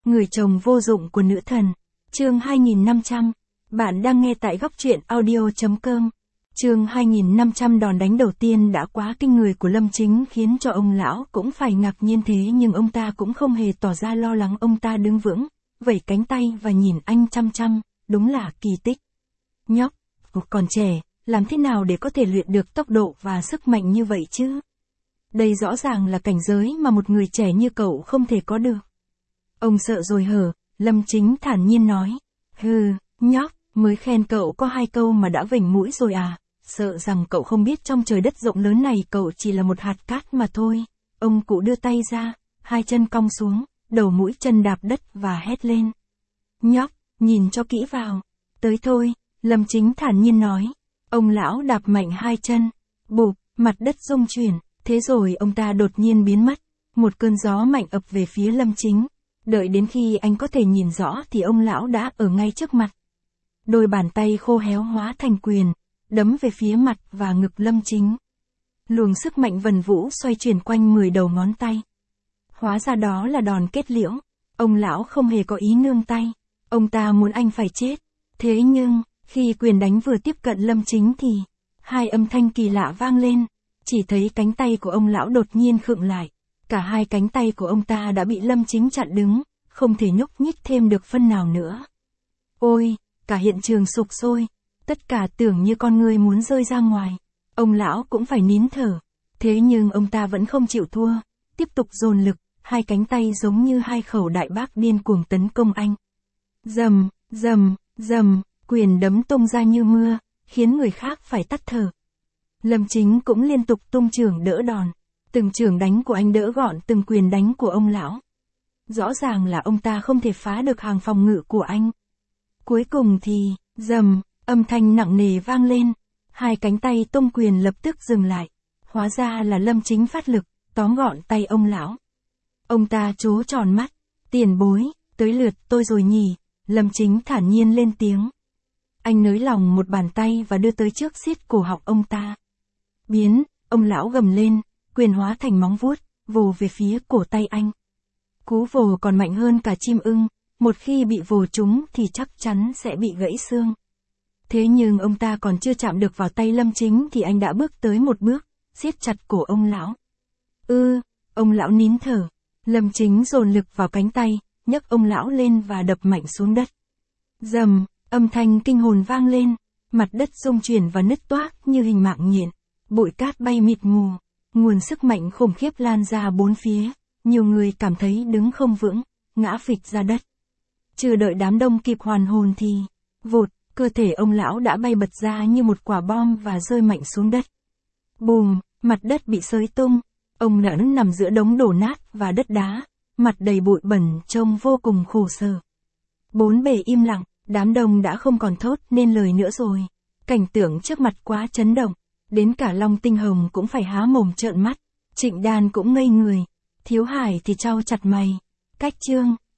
Người chồng vô dụng của nữ thần. Chương 2500. Bạn đang nghe tại góc truyện audio.com. Chương 2500 đòn đánh đầu tiên đã quá kinh người của Lâm Chính khiến cho ông lão cũng phải ngạc nhiên, thế nhưng ông ta cũng không hề tỏ ra lo lắng, ông ta đứng vững, vẩy cánh tay và nhìn anh chăm chăm, đúng là kỳ tích. Nhóc, còn trẻ, làm thế nào để có thể luyện được tốc độ và sức mạnh như vậy chứ? Đây rõ ràng là cảnh giới mà một người trẻ như cậu không thể có được. Ông sợ rồi hở, Lâm Chính thản nhiên nói. Hừ, nhóc, mới khen cậu có 2 câu mà đã vểnh mũi rồi à? Sợ rằng cậu không biết trong trời đất rộng lớn này cậu chỉ là một hạt cát mà thôi. Ông cụ đưa tay ra, 2 chân cong xuống, đầu mũi chân đạp đất và hét lên. Nhóc, nhìn cho kỹ vào. Tới thôi, Lâm Chính thản nhiên nói. Ông lão đạp mạnh 2 chân. Bụp, mặt đất rung chuyển. Thế rồi ông ta đột nhiên biến mất. Một cơn gió mạnh ập về phía Lâm Chính. Đợi đến khi anh có thể nhìn rõ thì ông lão đã ở ngay trước mặt. Đôi bàn tay khô héo hóa thành quyền, đấm về phía mặt và ngực Lâm Chính. Luồng sức mạnh vần vũ xoay chuyển quanh 10 đầu ngón tay. Hóa ra đó là đòn kết liễu. Ông lão không hề có ý nương tay. Ông ta muốn anh phải chết. Thế nhưng, khi quyền đánh vừa tiếp cận Lâm Chính thì 2 âm thanh kỳ lạ vang lên. Chỉ thấy cánh tay của ông lão đột nhiên khựng lại. Cả 2 cánh tay của ông ta đã bị Lâm Chính chặn đứng, không thể nhúc nhích thêm được phân nào nữa. Ôi, cả hiện trường sục sôi, tất cả tưởng như con người muốn rơi ra ngoài. Ông lão cũng phải nín thở. Thế nhưng ông ta vẫn không chịu thua, tiếp tục dồn lực, 2 cánh tay giống như 2 khẩu đại bác điên cuồng tấn công anh. Rầm, rầm, rầm, quyền đấm tung ra như mưa, khiến người khác phải tắt thở. Lâm Chính cũng liên tục tung chưởng đỡ đòn. Từng chưởng đánh của anh đỡ gọn từng quyền đánh của ông lão. Rõ ràng là ông ta không thể phá được hàng phòng ngự của anh. Cuối cùng thì, rầm, âm thanh nặng nề vang lên. 2 cánh tay tung quyền lập tức dừng lại. Hóa ra là Lâm Chính phát lực, tóm gọn tay ông lão. Ông ta trố tròn mắt. Tiền bối, tới lượt tôi rồi nhỉ? Lâm Chính thản nhiên lên tiếng. Anh nới lỏng một bàn tay và đưa tới trước siết cổ họng ông ta. Biến, ông lão gầm lên. Quyền hóa thành móng vuốt, vồ về phía cổ tay anh. Cú vồ còn mạnh hơn cả chim ưng, một khi bị vồ trúng thì chắc chắn sẽ bị gãy xương. Thế nhưng ông ta còn chưa chạm được vào tay Lâm Chính thì anh đã bước tới một bước, siết chặt cổ ông lão. Ông lão nín thở. Lâm Chính dồn lực vào cánh tay, nhấc ông lão lên và đập mạnh xuống đất. Rầm, âm thanh kinh hồn vang lên, mặt đất rung chuyển và nứt toác như hình mạng nhện, bụi cát bay mịt mù. Nguồn sức mạnh khủng khiếp lan ra bốn phía, nhiều người cảm thấy đứng không vững, ngã phịch ra đất. Chưa đợi đám đông kịp hoàn hồn thì, vụt, cơ thể ông lão đã bay bật ra như một quả bom và rơi mạnh xuống đất. Bùm, mặt đất bị xới tung, ông lão nằm giữa đống đổ nát và đất đá, mặt đầy bụi bẩn trông vô cùng khổ sở. Bốn bề im lặng, đám đông đã không còn thốt nên lời nữa rồi. Cảnh tượng trước mặt quá chấn động. Đến cả Long Tinh Hồng cũng phải há mồm trợn mắt. Trịnh Đan cũng ngây người. Thiếu Hải thì chau chặt mày. Cách chương.